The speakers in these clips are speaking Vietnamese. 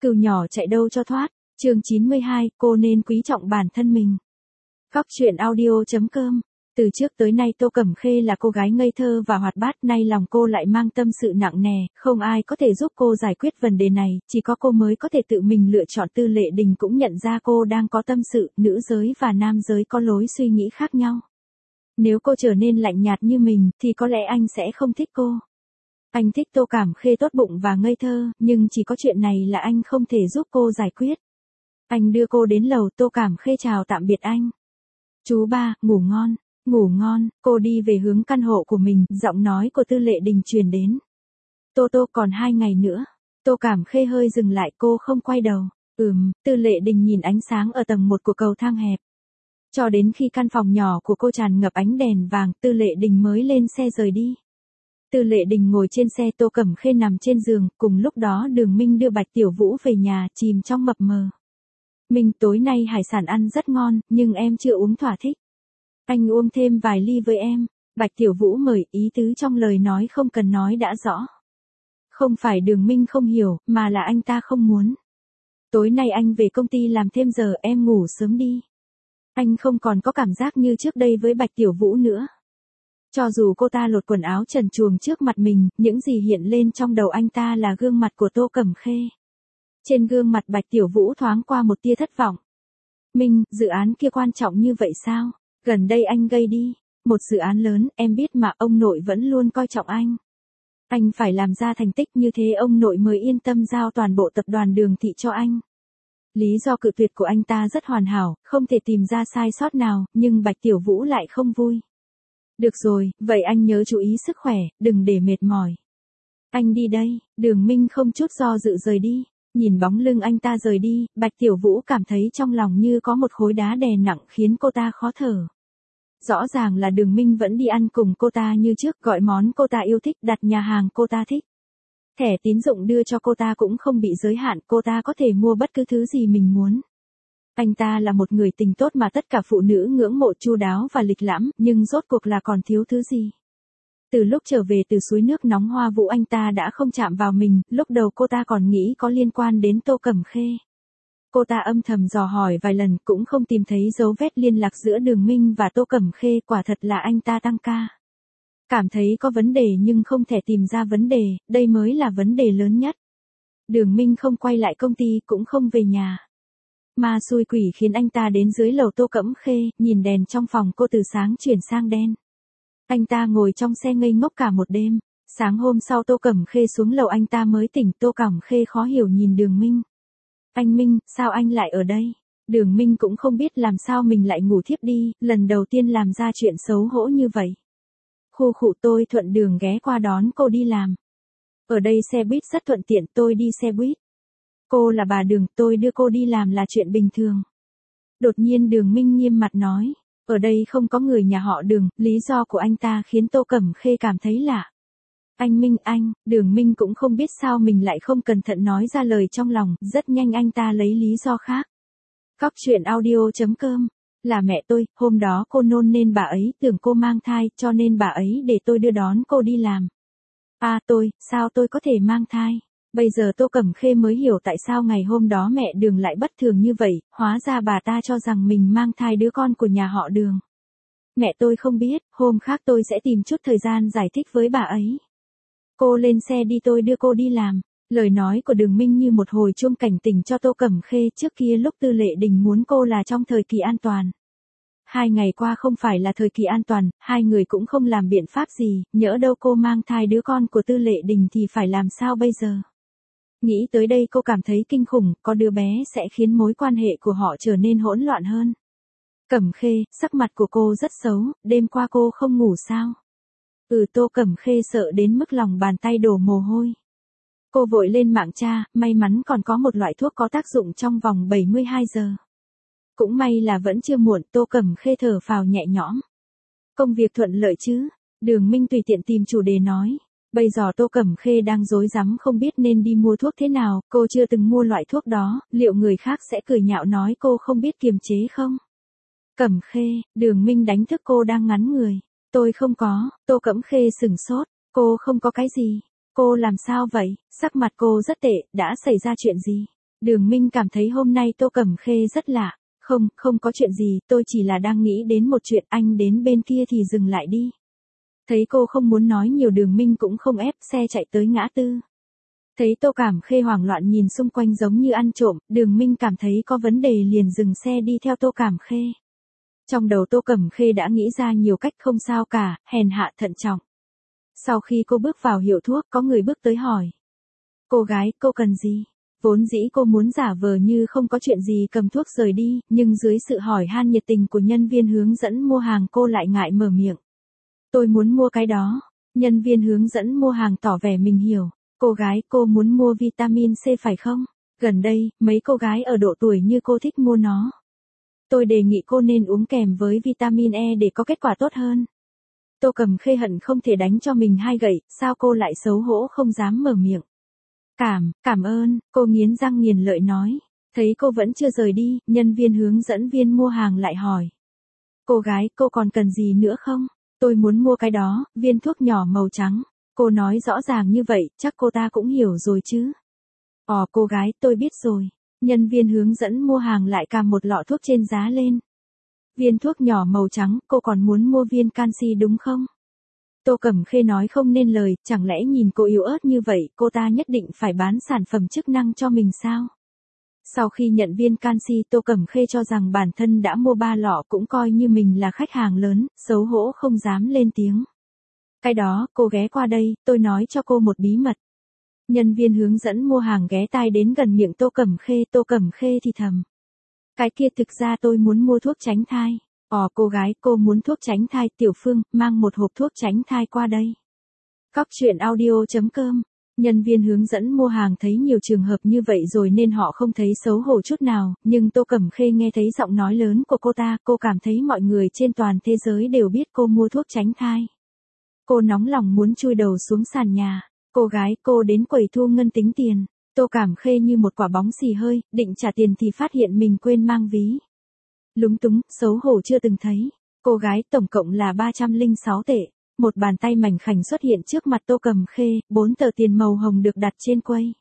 Cừu nhỏ chạy đâu cho thoát. Chương 92, cô nên quý trọng bản thân mình. Góc truyện audio.com. Từ trước tới nay Tô Cẩm Khê là cô gái ngây thơ và hoạt bát, nay lòng cô lại mang tâm sự nặng nề, không ai có thể giúp cô giải quyết vấn đề này, chỉ có cô mới có thể tự mình lựa chọn. Tư Lệ Đình cũng nhận ra cô đang có tâm sự, nữ giới và nam giới có lối suy nghĩ khác nhau. Nếu cô trở nên lạnh nhạt như mình, thì có lẽ anh sẽ không thích cô. Anh thích Tô Cẩm Khê tốt bụng và ngây thơ, nhưng chỉ có chuyện này là anh không thể giúp cô giải quyết. Anh đưa cô đến lầu, Tô Cẩm Khê chào tạm biệt anh. Chú ba, ngủ ngon. Ngủ ngon. Cô đi về hướng căn hộ của mình, giọng nói của Tư Lệ Đình truyền đến. Tô còn 2 ngày nữa. Tô Cẩm Khê hơi dừng lại, cô không quay đầu. Tư Lệ Đình nhìn ánh sáng ở tầng 1 của cầu thang hẹp. Cho đến khi căn phòng nhỏ của cô tràn ngập ánh đèn vàng, Tư Lệ Đình mới lên xe rời đi. Tư Lệ Đình ngồi trên xe, Tô Cẩm Khê nằm trên giường, cùng lúc đó Đường Minh đưa Bạch Tiểu Vũ về nhà, chìm trong mập mờ. Minh, tối nay hải sản ăn rất ngon, nhưng em chưa uống thỏa thích. Anh uống thêm vài ly với em. Bạch Tiểu Vũ mời, ý tứ trong lời nói không cần nói đã rõ. Không phải Đường Minh không hiểu, mà là anh ta không muốn. Tối nay anh về công ty làm thêm giờ, em ngủ sớm đi. Anh không còn có cảm giác như trước đây với Bạch Tiểu Vũ nữa. Cho dù cô ta lột quần áo trần truồng trước mặt mình, những gì hiện lên trong đầu anh ta là gương mặt của Tô Cẩm Khê. Trên gương mặt Bạch Tiểu Vũ thoáng qua một tia thất vọng. Minh, dự án kia quan trọng như vậy sao? Gần đây anh gây đi. Một dự án lớn, em biết mà, ông nội vẫn luôn coi trọng anh. Anh phải làm ra thành tích như thế ông nội mới yên tâm giao toàn bộ tập đoàn Đường Thị cho anh. Lý do cự tuyệt của anh ta rất hoàn hảo, không thể tìm ra sai sót nào, nhưng Bạch Tiểu Vũ lại không vui. Được rồi, vậy anh nhớ chú ý sức khỏe, đừng để mệt mỏi. Anh đi đây. Đường Minh không chút do dự rời đi. Nhìn bóng lưng anh ta rời đi, Bạch Tiểu Vũ cảm thấy trong lòng như có một khối đá đè nặng khiến cô ta khó thở. Rõ ràng là Đường Minh vẫn đi ăn cùng cô ta như trước, gọi món cô ta yêu thích, đặt nhà hàng cô ta thích. Thẻ tín dụng đưa cho cô ta cũng không bị giới hạn, cô ta có thể mua bất cứ thứ gì mình muốn. Anh ta là một người tình tốt mà tất cả phụ nữ ngưỡng mộ, chu đáo và lịch lãm, nhưng rốt cuộc là còn thiếu thứ gì. Từ lúc trở về từ suối nước nóng Hoa Vũ anh ta đã không chạm vào mình, lúc đầu cô ta còn nghĩ có liên quan đến Tô Cẩm Khê. Cô ta âm thầm dò hỏi vài lần cũng không tìm thấy dấu vết liên lạc giữa Đường Minh và Tô Cẩm Khê, quả thật là anh ta tăng ca. Cảm thấy có vấn đề nhưng không thể tìm ra vấn đề, đây mới là vấn đề lớn nhất. Đường Minh không quay lại công ty cũng không về nhà. Ma xui quỷ khiến anh ta đến dưới lầu Tô Cẩm Khê, nhìn đèn trong phòng cô từ sáng chuyển sang đen. Anh ta ngồi trong xe ngây ngốc cả một đêm. Sáng hôm sau Tô Cẩm Khê xuống lầu anh ta mới tỉnh. Tô Cẩm Khê khó hiểu nhìn Đường Minh. Anh Minh, sao anh lại ở đây? Đường Minh cũng không biết làm sao mình lại ngủ thiếp đi, lần đầu tiên làm ra chuyện xấu hổ như vậy. Khu khụ, tôi thuận đường ghé qua đón cô đi làm. Ở đây xe buýt rất thuận tiện, tôi đi xe buýt. Cô là bà Đường, tôi đưa cô đi làm là chuyện bình thường. Đột nhiên Đường Minh nghiêm mặt nói. Ở đây không có người nhà họ Đường, lý do của anh ta khiến Tô Cẩm Khê cảm thấy lạ. Anh Minh, Đường Minh cũng không biết sao mình lại không cẩn thận nói ra lời trong lòng, rất nhanh anh ta lấy lý do khác. Góc truyện audio.com. Là mẹ tôi, hôm đó cô nôn nên bà ấy tưởng cô mang thai, cho nên bà ấy để tôi đưa đón cô đi làm. Sao tôi có thể mang thai? Bây giờ Tô Cẩm Khê mới hiểu tại sao ngày hôm đó mẹ Đường lại bất thường như vậy, hóa ra bà ta cho rằng mình mang thai đứa con của nhà họ Đường. Mẹ tôi không biết, hôm khác tôi sẽ tìm chút thời gian giải thích với bà ấy. Cô lên xe đi, tôi đưa cô đi làm. Lời nói của Đường Minh như một hồi chuông cảnh tỉnh cho Tô Cẩm Khê, trước kia lúc Tư Lệ Đình muốn cô là trong thời kỳ an toàn. 2 ngày qua không phải là thời kỳ an toàn, hai người cũng không làm biện pháp gì, nhỡ đâu cô mang thai đứa con của Tư Lệ Đình thì phải làm sao bây giờ? Nghĩ tới đây cô cảm thấy kinh khủng, có đứa bé sẽ khiến mối quan hệ của họ trở nên hỗn loạn hơn. Cẩm Khê, sắc mặt của cô rất xấu, đêm qua cô không ngủ sao? Tô Cẩm Khê sợ đến mức lòng bàn tay đổ mồ hôi. Cô vội lên mạng tra, may mắn còn có một loại thuốc có tác dụng trong vòng 72 giờ. Cũng may là vẫn chưa muộn, Tô Cẩm Khê thở phào nhẹ nhõm. Công việc thuận lợi chứ? Đường Minh tùy tiện tìm chủ đề nói. Bây giờ Tô Cẩm Khê đang rối rắm không biết nên đi mua thuốc thế nào, cô chưa từng mua loại thuốc đó, liệu người khác sẽ cười nhạo nói cô không biết kiềm chế không? Cẩm Khê, Đường Minh đánh thức cô đang ngắn người. Tôi không có. Tô Cẩm Khê sửng sốt. Cô không có cái gì? Cô làm sao vậy? Sắc mặt cô rất tệ, đã xảy ra chuyện gì? Đường Minh cảm thấy hôm nay Tô Cẩm Khê rất lạ. Không, không có chuyện gì, tôi chỉ là đang nghĩ đến một chuyện, anh đến bên kia thì dừng lại đi. Thấy cô không muốn nói nhiều, Đường Minh cũng không ép, xe chạy tới ngã tư. Thấy Tô Cẩm Khê hoảng loạn nhìn xung quanh giống như ăn trộm, Đường Minh cảm thấy có vấn đề liền dừng xe đi theo Tô Cẩm Khê. Trong đầu Tô Cẩm Khê đã nghĩ ra nhiều cách, không sao cả, hèn hạ thận trọng. Sau khi cô bước vào hiệu thuốc, có người bước tới hỏi. Cô gái, cô cần gì? Vốn dĩ cô muốn giả vờ như không có chuyện gì cầm thuốc rời đi, nhưng dưới sự hỏi han nhiệt tình của nhân viên hướng dẫn mua hàng cô lại ngại mở miệng. Tôi muốn mua cái đó. Nhân viên hướng dẫn mua hàng tỏ vẻ mình hiểu. Cô gái, cô muốn mua vitamin C phải không? Gần đây, mấy cô gái ở độ tuổi như cô thích mua nó. Tôi đề nghị cô nên uống kèm với vitamin E để có kết quả tốt hơn. Tô Cẩm Khê hận không thể đánh cho mình hai gậy, sao cô lại xấu hổ không dám mở miệng. Cảm ơn, cô nghiến răng nghiến lợi nói. Thấy cô vẫn chưa rời đi, nhân viên hướng dẫn viên mua hàng lại hỏi. Cô gái, cô còn cần gì nữa không? Tôi muốn mua cái đó, viên thuốc nhỏ màu trắng. Cô nói rõ ràng như vậy, chắc cô ta cũng hiểu rồi chứ. Cô gái, tôi biết rồi. Nhân viên hướng dẫn mua hàng lại cầm một lọ thuốc trên giá lên. Viên thuốc nhỏ màu trắng, cô còn muốn mua viên canxi đúng không? Tô Cẩm Khê nói không nên lời, chẳng lẽ nhìn cô yếu ớt như vậy, cô ta nhất định phải bán sản phẩm chức năng cho mình sao? Sau khi nhận viên canxi, Tô Cẩm Khê cho rằng bản thân đã mua 3 lọ, cũng coi như mình là khách hàng lớn, xấu hổ không dám lên tiếng. Cái đó, cô ghé qua đây, tôi nói cho cô một bí mật. Nhân viên hướng dẫn mua hàng ghé tai đến gần miệng Tô Cẩm Khê thì thầm. Cái kia thực ra tôi muốn mua thuốc tránh thai. Cô gái, cô muốn thuốc tránh thai, Tiểu Phương, mang một hộp thuốc tránh thai qua đây. Cóc truyện audio.com. Nhân viên hướng dẫn mua hàng thấy nhiều trường hợp như vậy rồi nên họ không thấy xấu hổ chút nào, nhưng Tô Cẩm Khê nghe thấy giọng nói lớn của cô ta, cô cảm thấy mọi người trên toàn thế giới đều biết cô mua thuốc tránh thai. Cô nóng lòng muốn chui đầu xuống sàn nhà. Cô gái, cô đến quầy thu ngân tính tiền. Tô Cẩm Khê như một quả bóng xì hơi, định trả tiền thì phát hiện mình quên mang ví. Lúng túng, xấu hổ chưa từng thấy. Cô gái, tổng cộng là 306 tệ. Một bàn tay mảnh khảnh xuất hiện trước mặt Tô Cẩm Khê, 4 tờ tiền màu hồng được đặt trên quầy.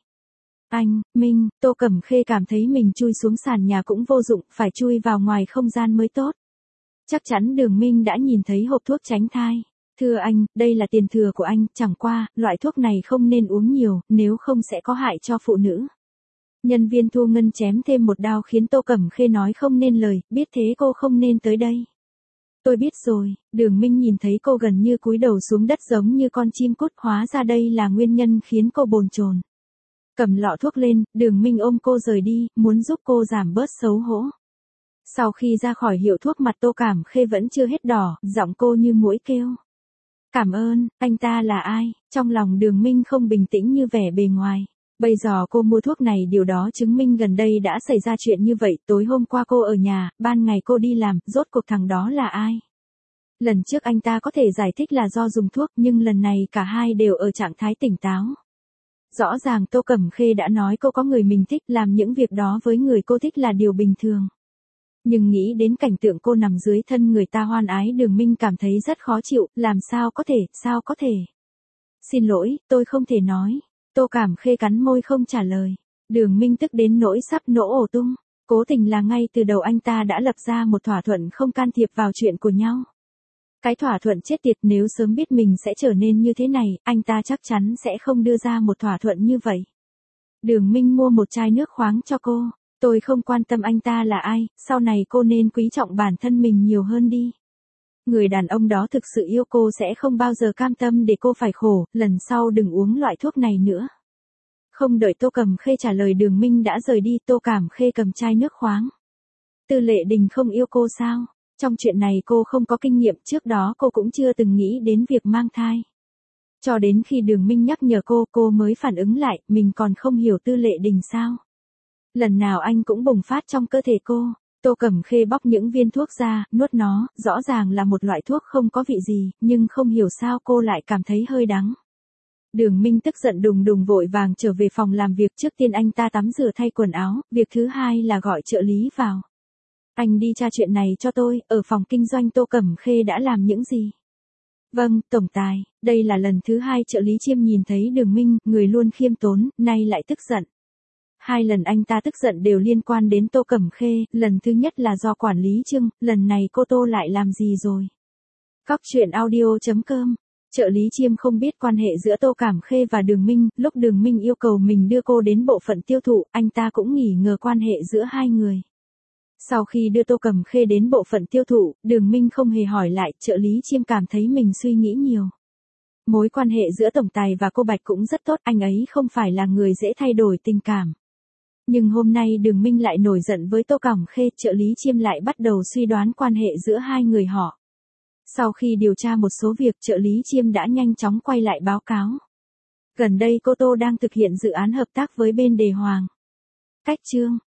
Minh, Tô Cẩm Khê cảm thấy mình chui xuống sàn nhà cũng vô dụng, phải chui vào ngoài không gian mới tốt. Chắc chắn Đường Minh đã nhìn thấy hộp thuốc tránh thai. Thưa anh, đây là tiền thừa của anh, chẳng qua, loại thuốc này không nên uống nhiều, nếu không sẽ có hại cho phụ nữ. Nhân viên thu ngân chém thêm một đao khiến Tô Cẩm Khê nói không nên lời, biết thế cô không nên tới đây. Tôi biết rồi, Đường Minh nhìn thấy cô gần như cúi đầu xuống đất giống như con chim cút, hóa ra đây là nguyên nhân khiến cô bồn chồn. Cầm lọ thuốc lên, Đường Minh ôm cô rời đi, muốn giúp cô giảm bớt xấu hổ. Sau khi ra khỏi hiệu thuốc mặt Tô Cẩm Khê vẫn chưa hết đỏ, giọng cô như muỗi kêu. Cảm ơn, anh ta là ai? Trong lòng Đường Minh không bình tĩnh như vẻ bề ngoài. Bây giờ cô mua thuốc này, điều đó chứng minh gần đây đã xảy ra chuyện như vậy. Tối hôm qua cô ở nhà, ban ngày cô đi làm, rốt cuộc thằng đó là ai? Lần trước anh ta có thể giải thích là do dùng thuốc, nhưng lần này cả hai đều ở trạng thái tỉnh táo. Rõ ràng Tô Cẩm Khê đã nói cô có người mình thích, làm những việc đó với người cô thích là điều bình thường. Nhưng nghĩ đến cảnh tượng cô nằm dưới thân người ta hoan ái, Đường Minh cảm thấy rất khó chịu, làm sao có thể. Xin lỗi, tôi không thể nói. Tô Cẩm Khê cắn môi không trả lời. Đường Minh tức đến nỗi sắp nổ ổ tung. Cố tình là ngay từ đầu anh ta đã lập ra một thỏa thuận không can thiệp vào chuyện của nhau. Cái thỏa thuận chết tiệt, nếu sớm biết mình sẽ trở nên như thế này, anh ta chắc chắn sẽ không đưa ra một thỏa thuận như vậy. Đường Minh mua một chai nước khoáng cho cô. Tôi không quan tâm anh ta là ai, sau này cô nên quý trọng bản thân mình nhiều hơn đi. Người đàn ông đó thực sự yêu cô sẽ không bao giờ cam tâm để cô phải khổ, lần sau đừng uống loại thuốc này nữa. Không đợi Tô Cẩm Khê trả lời, Đường Minh đã rời đi. Tô Cẩm Khê cầm chai nước khoáng. Tư Lệ Đình không yêu cô sao? Trong chuyện này cô không có kinh nghiệm, trước đó cô cũng chưa từng nghĩ đến việc mang thai. Cho đến khi Đường Minh nhắc nhở cô mới phản ứng lại, mình còn không hiểu Tư Lệ Đình sao? Lần nào anh cũng bùng phát trong cơ thể cô. Tô Cẩm Khê bóc những viên thuốc ra, nuốt nó, rõ ràng là một loại thuốc không có vị gì, nhưng không hiểu sao cô lại cảm thấy hơi đắng. Đường Minh tức giận đùng đùng vội vàng trở về phòng làm việc. Trước tiên anh ta tắm rửa thay quần áo, việc thứ hai là gọi trợ lý vào. Anh đi tra chuyện này cho tôi, ở phòng kinh doanh Tô Cẩm Khê đã làm những gì? Vâng, tổng tài, đây là lần thứ hai trợ lý Chiêm nhìn thấy Đường Minh, người luôn khiêm tốn, nay lại tức giận. 2 lần anh ta tức giận đều liên quan đến Tô Cẩm Khê, lần thứ nhất là do quản lý Trương, lần này cô Tô lại làm gì rồi? Cóc truyện audio.com. Trợ lý Chiêm không biết quan hệ giữa Tô Cẩm Khê và Đường Minh, lúc Đường Minh yêu cầu mình đưa cô đến bộ phận tiêu thụ, anh ta cũng nghi ngờ quan hệ giữa hai người. Sau khi đưa Tô Cẩm Khê đến bộ phận tiêu thụ, Đường Minh không hề hỏi lại, trợ lý Chiêm cảm thấy mình suy nghĩ nhiều. Mối quan hệ giữa tổng tài và cô Bạch cũng rất tốt, anh ấy không phải là người dễ thay đổi tình cảm. Nhưng hôm nay Đường Minh lại nổi giận với Tô Cẩm Khê, trợ lý Chiêm lại bắt đầu suy đoán quan hệ giữa hai người họ. Sau khi điều tra một số việc, trợ lý Chiêm đã nhanh chóng quay lại báo cáo. Gần đây cô Tô đang thực hiện dự án hợp tác với bên Đề Hoàng. Cách chương